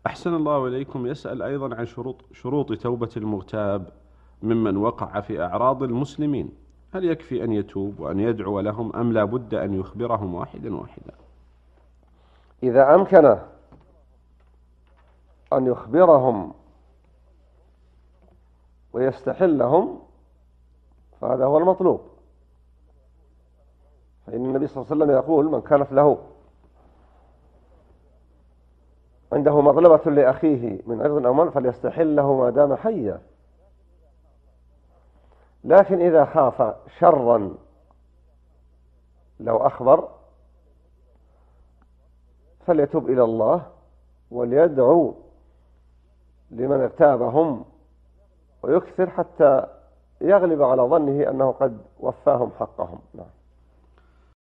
أحسن الله إليكم. يسأل أيضا عن شروط توبة المغتاب ممن وقع في أعراض المسلمين، هل يكفي أن يتوب وأن يدعو لهم أم لا بد أن يخبرهم واحدا واحدا؟ إذا أمكن أن يخبرهم ويستحلهم فهذا هو المطلوب، فإن النبي صلى الله عليه وسلم يقول: من كانت له عنده مظلمة لأخيه من عرض أو مال فليستحله ما دام حيا. لكن إذا خاف شرا لو أخبر فليتوب إلى الله وليدعو لمن اغتابهم ويكثر حتى يغلب على ظنه أنه قد وفاهم حقهم. نعم.